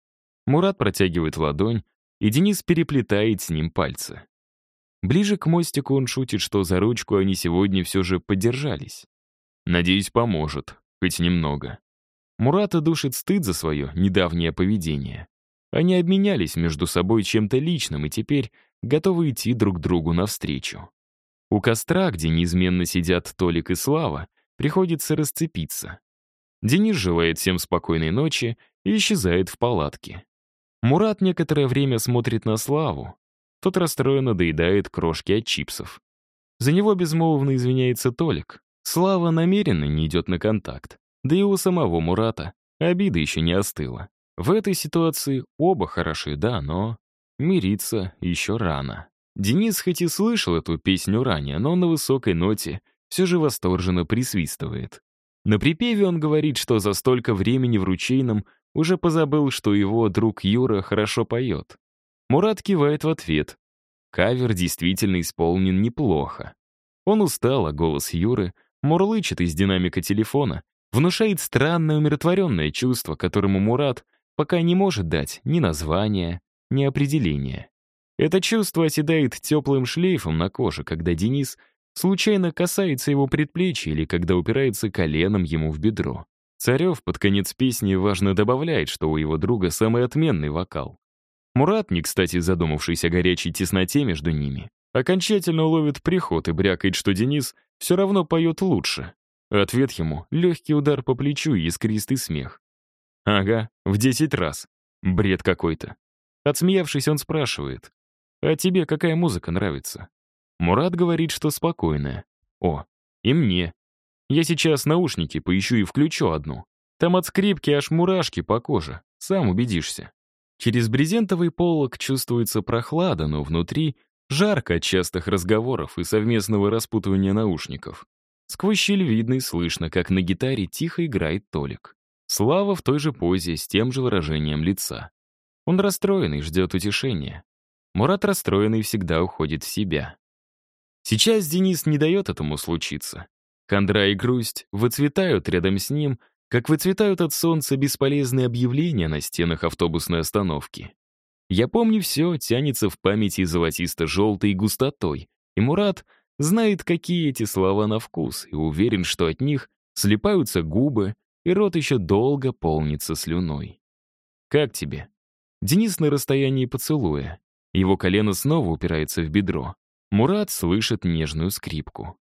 Мурат протягивает ладонь, и Денис переплетает с ним пальцы. Ближе к мостику он шутит, что за ручку они сегодня все же поддержались. Надеюсь, поможет, хоть немного. Мурата душит стыд за свое недавнее поведение. Они обменялись между собой чем-то личным и теперь готовы идти друг другу навстречу. У костра, где неизменно сидят Толик и Слава, приходится расцепиться. Денис желает всем спокойной ночи и исчезает в палатке. Мурат некоторое время смотрит на Славу. Тот расстроенно доедает крошки от чипсов. За него безмолвно извиняется Толик. Слава намеренно не идет на контакт. Да и у самого Мурата обида еще не остыла. В этой ситуации оба хороши, да, но мириться еще рано. Денис хоть и слышал эту песню ранее, но на высокой ноте все же восторженно присвистывает. На припеве он говорит, что за столько времени в ручейном уже позабыл, что его друг Юра хорошо поет. Мурат кивает в ответ. Кавер действительно исполнен неплохо. Он устал, а голос Юры мурлычет из динамика телефона, внушает странное умиротворенное чувство, которому Мурат пока не может дать ни названия, ни определения. Это чувство оседает теплым шлейфом на коже, когда Денис случайно касается его предплечья или когда упирается коленом ему в бедро. Царев под конец песни важно добавляет, что у его друга самый отменный вокал. Мурат, не кстати задумавшийся о горячей тесноте между ними, окончательно ловит приход и брякает, что Денис все равно поет лучше. Ответ ему — легкий удар по плечу и искристый смех. Ага, в 10 раз. Бред какой-то. Отсмеявшись, он спрашивает: «А тебе какая музыка нравится?» Мурат говорит, что спокойная. О, и мне. Я сейчас наушники поищу и включу одну. Там от скрипки аж мурашки по коже. Сам убедишься. Через брезентовый полог чувствуется прохлада, но внутри жарко от частых разговоров и совместного распутывания наушников. Сквозь щель видно и слышно, как на гитаре тихо играет Толик. Слава в той же позе, с тем же выражением лица. Он расстроенный, ждет утешения. Мурат расстроенный всегда уходит в себя. Сейчас Денис не дает этому случиться. Хандра и грусть выцветают рядом с ним, как выцветают от солнца бесполезные объявления на стенах автобусной остановки. «Я помню все» тянется в памяти золотисто-желтой густотой, и Мурат знает, какие эти слова на вкус, и уверен, что от них слипаются губы, и рот еще долго полнится слюной. «Как тебе?» Денис на расстоянии поцелуя. Его колено снова упирается в бедро. Мурат слышит нежную скрипку.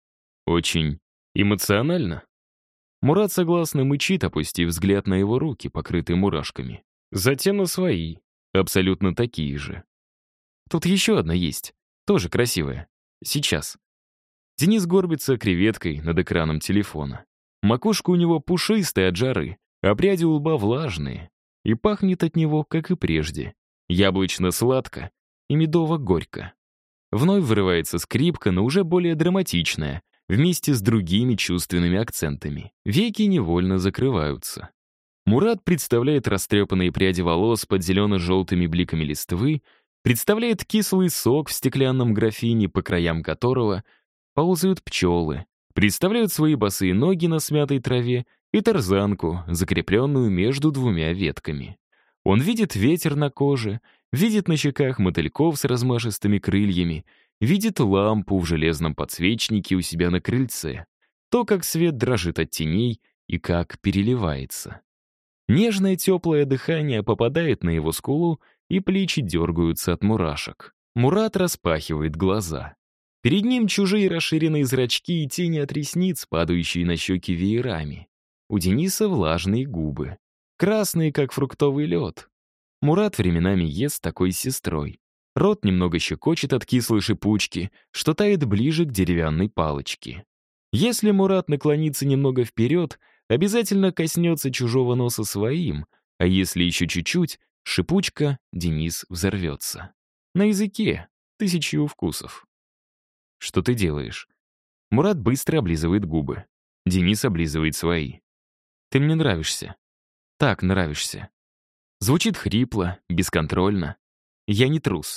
«Очень эмоционально?» Мурат согласно мычит, опустив взгляд на его руки, покрытые мурашками. Затем на свои, абсолютно такие же. Тут еще одна есть, тоже красивая. Сейчас. Денис горбится креветкой над экраном телефона. Макушка у него пушистая от жары, а пряди у лба влажные, и пахнет от него, как и прежде, яблочно-сладко и медово-горько. Вновь вырывается скрипка, но уже более драматичная, вместе с другими чувственными акцентами. Веки невольно закрываются. Мурат представляет растрепанные пряди волос под зелено-желтыми бликами листвы, представляет кислый сок в стеклянном графине, по краям которого ползают пчелы, представляют свои босые ноги на смятой траве и тарзанку, закрепленную между двумя ветками. Он видит ветер на коже, видит на щеках мотыльков с размашистыми крыльями, видит лампу в железном подсвечнике у себя на крыльце, то, как свет дрожит от теней и как переливается. Нежное теплое дыхание попадает на его скулу, и плечи дергаются от мурашек. Мурат распахивает глаза. Перед ним чужие расширенные зрачки и тени от ресниц, падающие на щеки веерами. У Дениса влажные губы, красные, как фруктовый лед. Мурат временами ест такой с сестрой. Рот немного щекочет от кислой шипучки, что тает ближе к деревянной палочке. Если Мурат наклонится немного вперед, обязательно коснется чужого носа своим, а если еще чуть-чуть, шипучка, Денис взорвется. На языке 1000 вкусов. «Что ты делаешь?» Мурат быстро облизывает губы. Денис облизывает свои. «Ты мне нравишься. Так нравишься». Звучит хрипло, бесконтрольно. «Я не трус».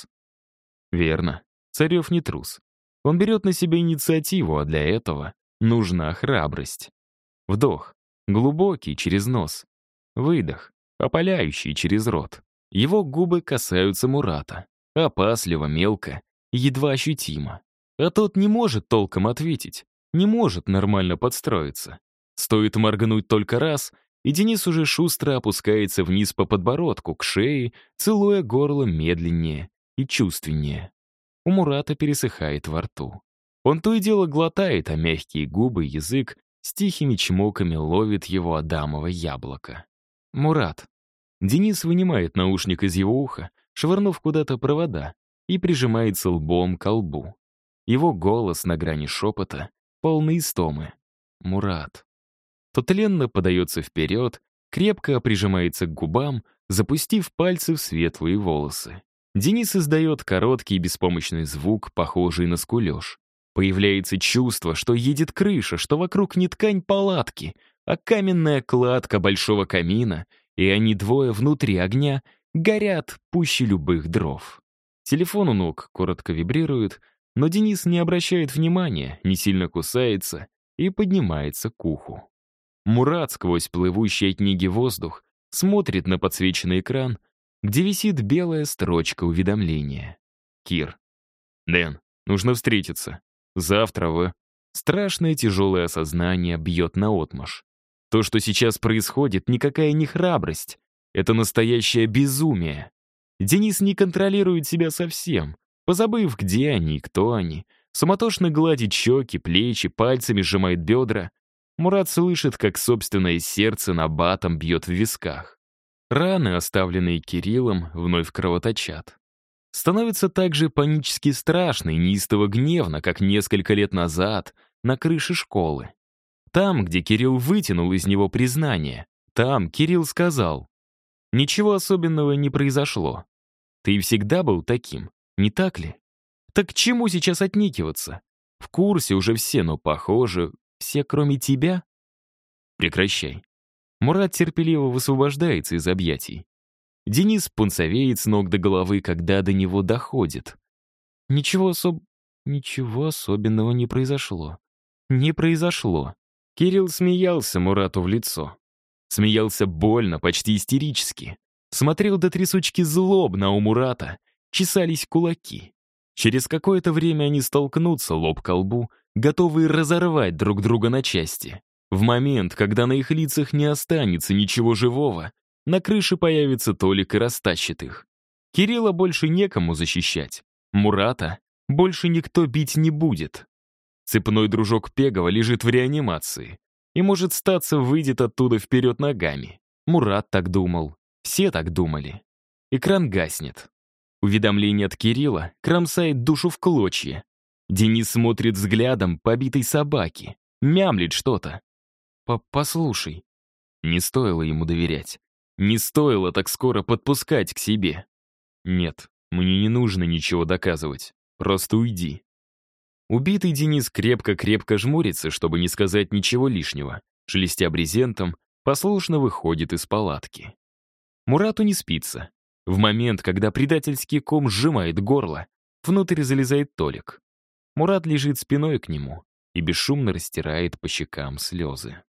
Верно, Царев не трус. Он берет на себя инициативу, а для этого нужна храбрость. Вдох, глубокий через нос. Выдох, опаляющий через рот. Его губы касаются Мурата. Опасливо, мелко, едва ощутимо. А тот не может толком ответить, не может нормально подстроиться. Стоит моргнуть только раз, и Денис уже шустро опускается вниз по подбородку, к шее, целуя горло медленнее и чувственнее. У Мурата пересыхает во рту. Он то и дело глотает, а мягкие губы и язык с тихими чмоками ловит его адамово яблоко. «Мурат». Денис вынимает наушник из его уха, швырнув куда-то провода, и прижимается лбом к лбу. Его голос на грани шепота, полный истомы. «Мурат». Тот ленно подается вперед, крепко прижимается к губам, запустив пальцы в светлые волосы. Денис издает короткий беспомощный звук, похожий на скулеж. Появляется чувство, что едет крыша, что вокруг не ткань палатки, а каменная кладка большого камина, и они двое внутри огня горят пуще любых дров. Телефон у ног коротко вибрирует, но Денис не обращает внимания, не сильно кусается и поднимается к уху. Мурат сквозь плывущий от книги воздух смотрит на подсвеченный экран, где висит белая строчка уведомления. Кир. «Дэн, нужно встретиться. Завтра в...» Страшное тяжелое осознание бьет наотмашь. То, что сейчас происходит, никакая не храбрость. Это настоящее безумие. Денис не контролирует себя совсем, позабыв, где они и кто они. Суматошно гладит щеки, плечи, пальцами сжимает бедра. Мурат слышит, как собственное сердце набатом бьет в висках. Раны, оставленные Кириллом, вновь кровоточат. Становится так же панически страшно и неистово гневно, как несколько лет назад на крыше школы. Там, где Кирилл вытянул из него признание, там Кирилл сказал: «Ничего особенного не произошло. Ты всегда был таким, не так ли? Так к чему сейчас отникиваться? В курсе уже все, но, похоже, все, кроме тебя?» «Прекращай». Мурат терпеливо высвобождается из объятий. Денис пунцовеет с ног до головы, когда до него доходит. Ничего особенного не произошло. Не произошло. Кирилл смеялся Мурату в лицо. Смеялся больно, почти истерически. Смотрел до трясучки злобно, а у Мурата чесались кулаки. Через какое-то время они столкнутся лоб к лбу, готовые разорвать друг друга на части. В момент, когда на их лицах не останется ничего живого, на крыше появится Толик и растащит их. Кирилла больше некому защищать. Мурата больше никто бить не будет. Цепной дружок Пегова лежит в реанимации. И, может, статься, выйдет оттуда вперед ногами. Мурат так думал. Все так думали. Экран гаснет. Уведомление от Кирилла кромсает душу в клочья. Денис смотрит взглядом побитой собаки. Мямлит что-то. «Послушай». Не стоило ему доверять. Не стоило так скоро подпускать к себе. «Нет, мне не нужно ничего доказывать. Просто уйди». Убитый Денис крепко-крепко жмурится, чтобы не сказать ничего лишнего. Шелестя брезентом, послушно выходит из палатки. Мурату не спится. В момент, когда предательский ком сжимает горло, внутрь залезает Толик. Мурат лежит спиной к нему и бесшумно растирает по щекам слезы.